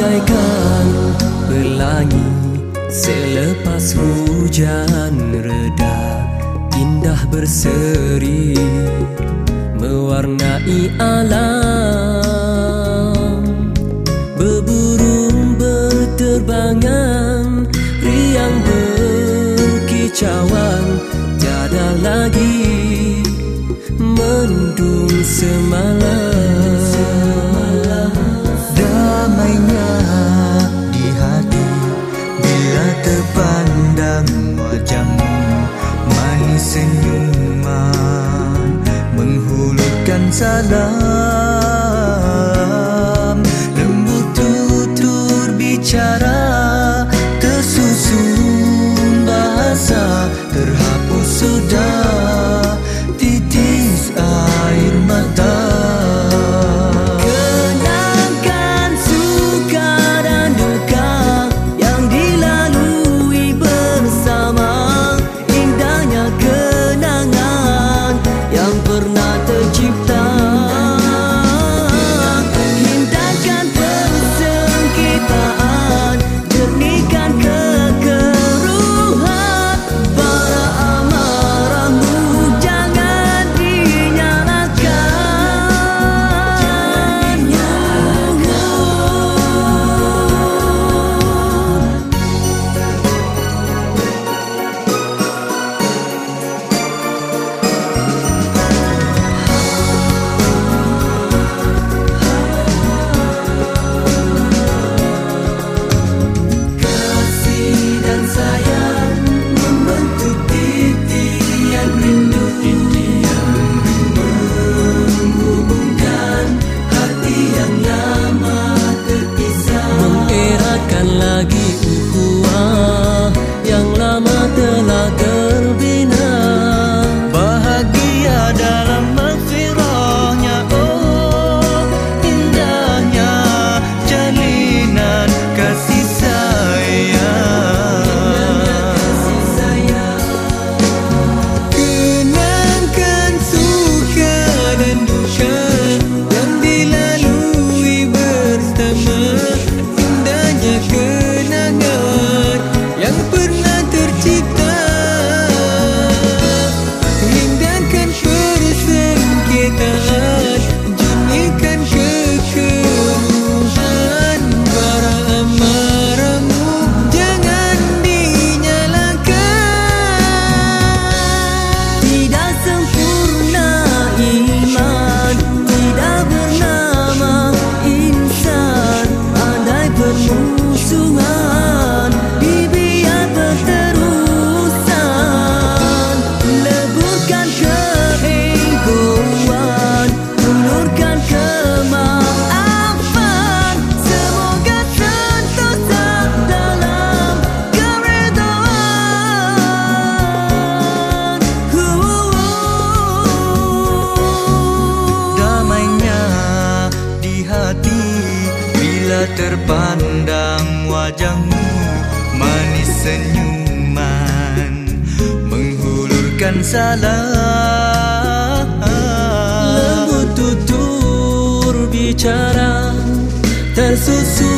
bagaikan pelangi selepas hujan reda, indah berseri mewarnai alam. Beburung berterbangan, riang berkicauan, tiada lagi mendung semalam. Damainya di hati bila terpandang wajahmu, manis senyuman menghulurkan salam. Lembut tutur bicara, tersusun bahasa, terhapus sudah titis air mata. Lagi ukhuwah yang lama telah terbina, bahagia dalam maghfirahnya. Oh, indahnya jalinan kasih sayang. Kenangkan suka dan duka yang dilalui bersama, kenangan yang pernah tercipta. Hindahkan persengketaan, jernihkan kekeruhan. Bara amarahmu jangan dinyalakan. Tidak sempurna iman, tidak bernama insan. Andai permusuhan dibiar berterusan, leburkan keegoan, hulurkan kemaafan. Semoga sentosa dalam keredaan. Damainya di hati bila terpandang wajahmu, manis senyuman menghulurkan salam. Lembut tutur bicara, tersusun